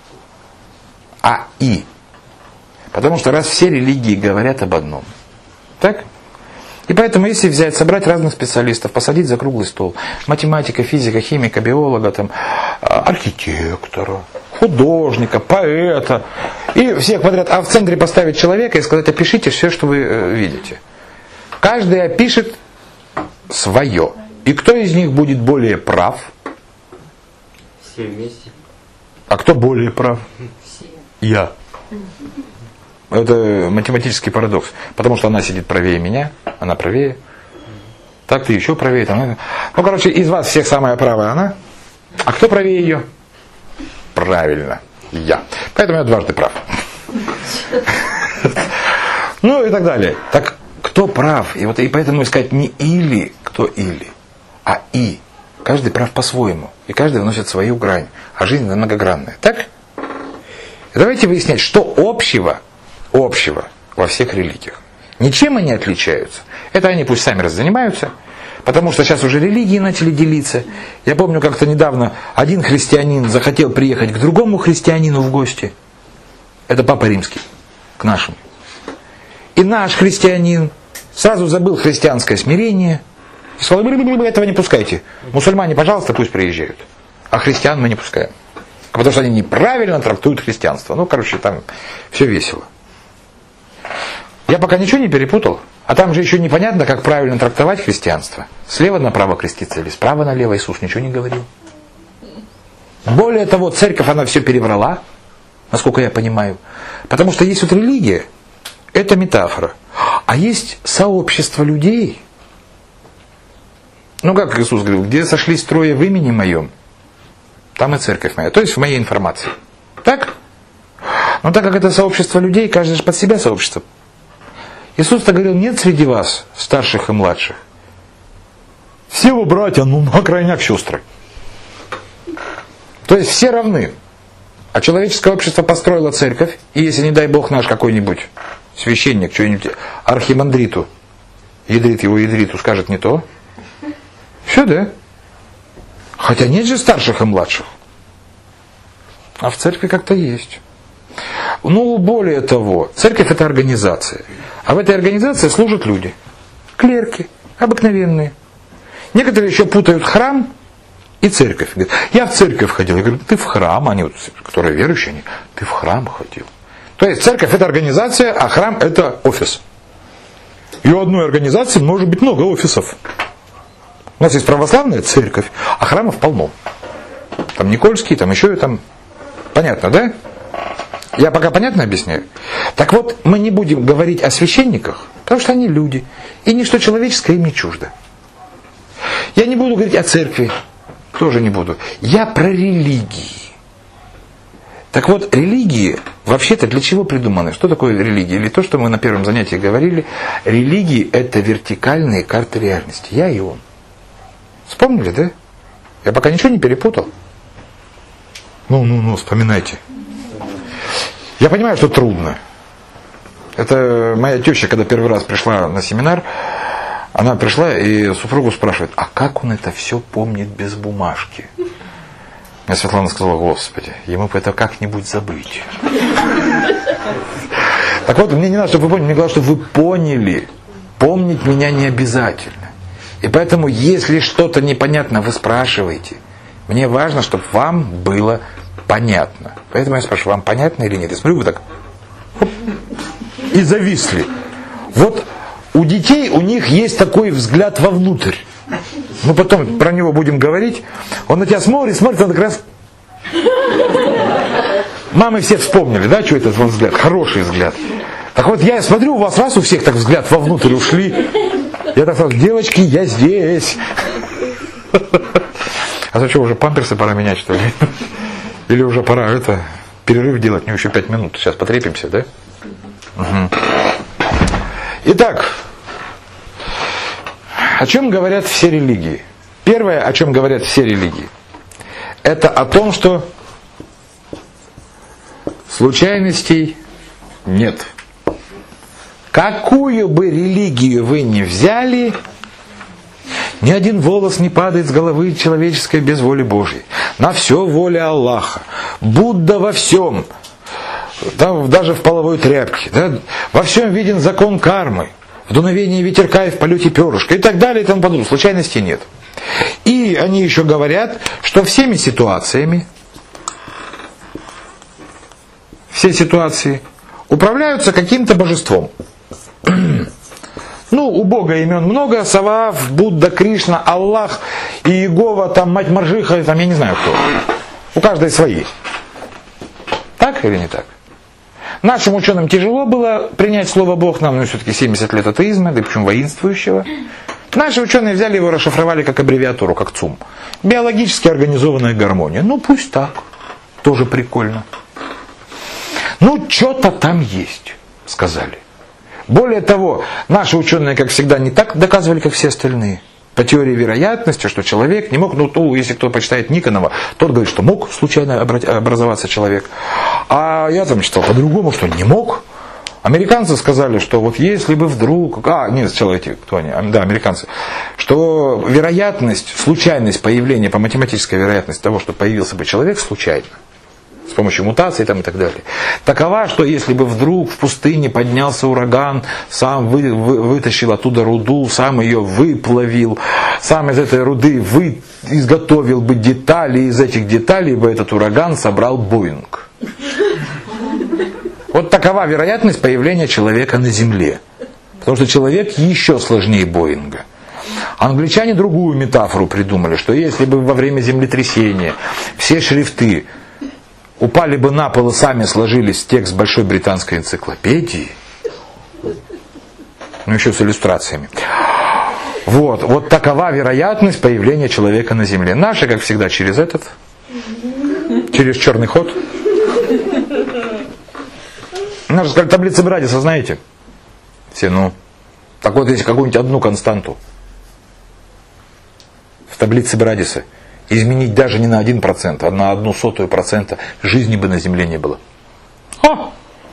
S1: а и. Потому что раз все религии говорят об одном. Так? И поэтому, если взять, собрать разных специалистов, посадить за круглый стол, математика, физика, химика, биолога, там, архитектора, художника, поэта, и всех подряд, а в центре поставить человека и сказать, опишите все, что вы э, видите. Каждый опишет свое. И кто из них будет более прав?
S7: Все вместе.
S1: А кто более прав?
S6: Все.
S1: Я. Это математический парадокс. Потому что она сидит правее меня, она правее. Так ты еще правее. Она... Ну, короче, из вас всех самая правая она. А кто правее ее? Правильно, я. Поэтому я дважды прав. Ну и так далее. Так кто прав? И вот и поэтому искать не или, кто или, а и. Каждый прав по-своему. И каждый вносит свою грань. А жизнь многогранная. Так? Давайте выяснять, что общего общего во всех религиях. Ничем они отличаются. Это они пусть сами занимаются, потому что сейчас уже религии начали делиться. Я помню, как-то недавно один христианин захотел приехать к другому христианину в гости. Это Папа Римский, к нашему. И наш христианин сразу забыл христианское смирение. И сказал: этого не пускайте. Мусульмане, пожалуйста, пусть приезжают. А христиан мы не пускаем. Потому что они неправильно трактуют христианство. Ну, короче, там все весело. Я пока ничего не перепутал. А там же еще непонятно, как правильно трактовать христианство. Слева направо креститься или справа налево. Иисус ничего не говорил. Более того, церковь, она все переврала, насколько я понимаю. Потому что есть вот религия, это метафора. А есть сообщество людей. Ну, как Иисус говорил, где сошлись трое в имени моем, там и церковь моя. То есть в моей информации. Так? Но так как это сообщество людей, каждый же под себя сообщество. Иисус-то говорил: нет среди вас старших и младших. Все вы братья, ну на крайняк сестры. То есть все равны. А человеческое общество построило церковь, и если, не дай Бог, наш какой-нибудь священник, что-нибудь архимандриту, ядрит его ядриту, скажет не то, все, да? Хотя нет же старших и младших. А в церкви как-то есть. Ну, более того, церковь — это организация. А в этой организации служат люди. Клерки, обыкновенные. Некоторые еще путают храм и церковь. Говорят: я в церковь ходил. Я говорю: ты в храм. Они, вот, которые верующие, они: ты в храм ходил. То есть церковь — это организация, а храм — это офис. И у одной организации может быть много офисов. У нас есть православная церковь, а храмов полно. Там Никольский, там еще и там. Понятно, да? Я пока понятно объясняю? Так вот, мы не будем говорить о священниках, потому что они люди. И ничто человеческое им не чуждо. Я не буду говорить о церкви. Тоже не буду. Я про религии. Так вот, религии вообще-то для чего придуманы? Что такое религия? Или то, что мы на первом занятии говорили, религии — это вертикальные карты реальности. Я и он. Вспомнили, да? Я пока ничего не перепутал. Ну-ну-ну, вспоминайте. Я понимаю, что трудно. Это моя теща, когда первый раз пришла на семинар, она пришла и супругу спрашивает: а как он это все помнит без бумажки? Мне Светлана сказала: Господи, ему бы это как-нибудь забыть. Так вот, мне не надо, чтобы вы поняли, мне главное, чтобы вы поняли. Помнить меня не обязательно. И поэтому, если что-то непонятно, вы спрашиваете. Мне важно, чтобы вам было понятно. Поэтому я спрашиваю: вам понятно или нет? Я смотрю, вы так хоп, и зависли. Вот у детей, у них есть такой взгляд вовнутрь. Мы потом про него будем говорить. Он на тебя смотрит, смотрит, он как раз... Мамы все вспомнили, да, что это за взгляд? Хороший взгляд. Так вот, я смотрю, у вас раз у всех так взгляд вовнутрь ушли. Я так сказал: девочки, я здесь. А зачем, уже памперсы пора менять, что ли? Или уже пора это перерыв делать? Мне еще пять минут. Сейчас потрепимся, да? Угу. Итак, о чем говорят все религии? Первое, о чем говорят все религии, это о том, что случайностей нет. Какую бы религию вы ни взяли, ни один волос не падает с головы человеческой без воли Божьей. На все воля Аллаха. Будда во всем, там, даже в половой тряпке, да, во всем виден закон кармы, в дуновении ветерка и в полете перышка и так далее и тому подобное. Случайностей нет. И они еще говорят, что всеми ситуациями, все ситуации управляются каким-то божеством. Ну, у Бога имен много: Саваоф, Будда, Кришна, Аллах, Иегова, там, мать Маржиха, там, я не знаю кто. У каждой свои. Так или не так? Нашим ученым тяжело было принять слово Бог, нам, ну, все-таки семьдесят лет атеизма, да и причем воинствующего. Наши ученые взяли его, расшифровали как аббревиатуру, как ЦУМ. Биологически организованная гармония. Ну, пусть так. Тоже прикольно. Ну, что-то там есть, сказали. Более того, наши ученые, как всегда, не так доказывали, как все остальные. По теории вероятности, что человек не мог, ну, то, если кто почитает Никонова, тот говорит, что мог случайно образоваться человек. А я там читал по-другому, что не мог. Американцы сказали, что вот если бы вдруг... А, нет, сначала эти, кто они? Да, американцы. Что вероятность, случайность появления, по математической вероятности того, что появился бы человек случайно, с помощью мутаций там, и так далее, такова, что если бы вдруг в пустыне поднялся ураган, сам вы, вы, вытащил оттуда руду, сам ее выплавил, сам из этой руды вы, изготовил бы детали, и из этих деталей бы этот ураган собрал Боинг. Вот такова вероятность появления человека на Земле. Потому что человек еще сложнее Боинга. Англичане другую метафору придумали, что если бы во время землетрясения все шрифты упали бы на пол и сами сложились в текст большой британской энциклопедии, ну еще с иллюстрациями, вот, вот такова вероятность появления человека на Земле. Наши, как всегда, через этот, через черный ход. Наши сказали, таблицы Брадиса знаете? Все, ну. Так вот, если какую-нибудь одну константу в таблице Брадиса изменить даже не на один процент, а на одну сотую процента, жизни бы на Земле не было. О!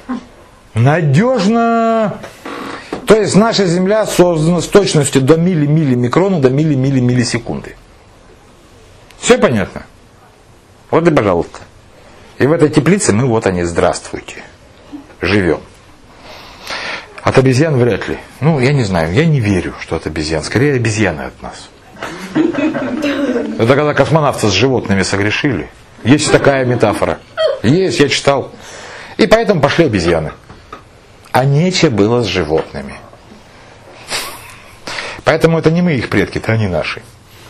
S1: Надежно! То есть наша Земля создана с точностью до милли-милли-микрона, до милли-милли-миллисекунды. Все понятно? Вот и пожалуйста. И в этой теплице мы, вот они, здравствуйте, живем. От обезьян вряд ли. Ну, я не знаю, я не верю, что от обезьян. Скорее, обезьяны от нас. Это когда космонавты с животными согрешили. Есть такая метафора. Есть, я читал. И поэтому пошли обезьяны. А нечего было с животными. Поэтому это не мы их предки, это они наши.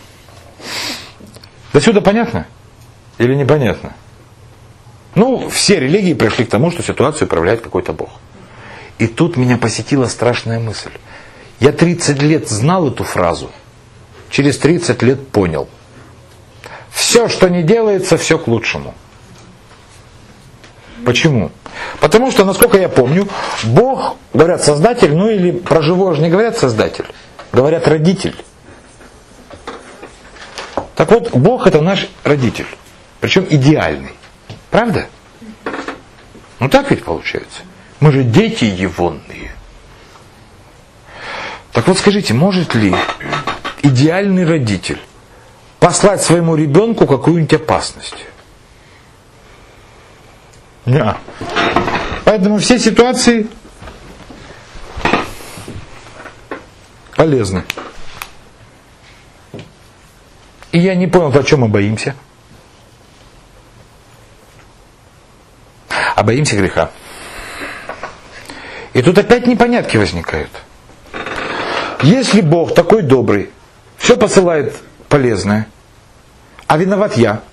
S1: До сюда понятно? Или непонятно? Ну, все религии пришли к тому, что ситуацию управляет какой-то Бог. И тут меня посетила страшная мысль. Я тридцать лет знал эту фразу. Через тридцать лет понял. Все, что не делается, все к лучшему. Почему? Потому что, насколько я помню, Бог, говорят, создатель, ну или про живое же не говорят создатель, говорят родитель. Так вот, Бог это наш родитель. Причем идеальный. Правда? Ну так ведь получается. Мы же дети егонные. Так вот скажите, может ли идеальный родитель послать своему ребенку какую-нибудь опасность? Да. Поэтому все ситуации полезны. И я не понял, о чем мы боимся. А боимся греха. И тут опять непонятки возникают. Если Бог такой добрый, все посылает полезное, а виноват я.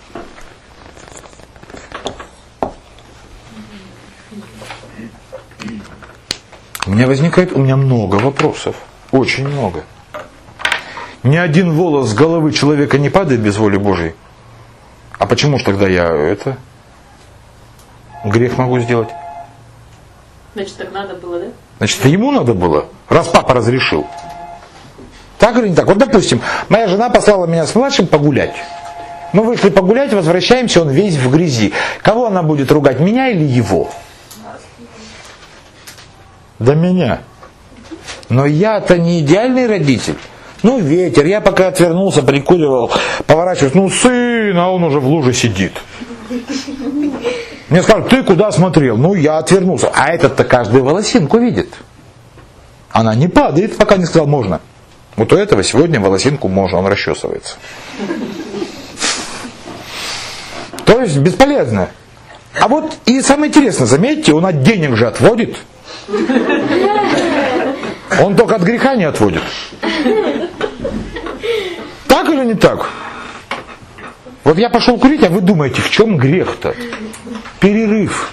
S1: У меня возникает, у меня много вопросов. Очень много. Ни один волос с головы человека не падает без воли Божьей. А почему же тогда я это грех могу сделать?
S2: Значит, так надо было, да?
S1: Значит, ему надо было, раз папа разрешил. Так или не так? Вот, допустим, моя жена послала меня с младшим погулять. Мы вышли погулять, возвращаемся, он весь в грязи. Кого она будет ругать, меня или его? Да меня. Но я-то не идеальный родитель. Ну, ветер, я пока отвернулся, прикуривал, поворачиваюсь, ну, сын, а он уже в луже сидит. Мне скажут, ты куда смотрел? Ну, я отвернулся. А этот-то каждую волосинку видит. Она не падает, пока не сказал, можно. Вот у этого сегодня волосинку можно, он расчесывается. То есть бесполезно. А вот и самое интересное, заметьте, он от денег же отводит. Он только от греха не отводит. Так или не так? Вот я пошел курить, а вы думаете, в чем грех-то? Перерыв.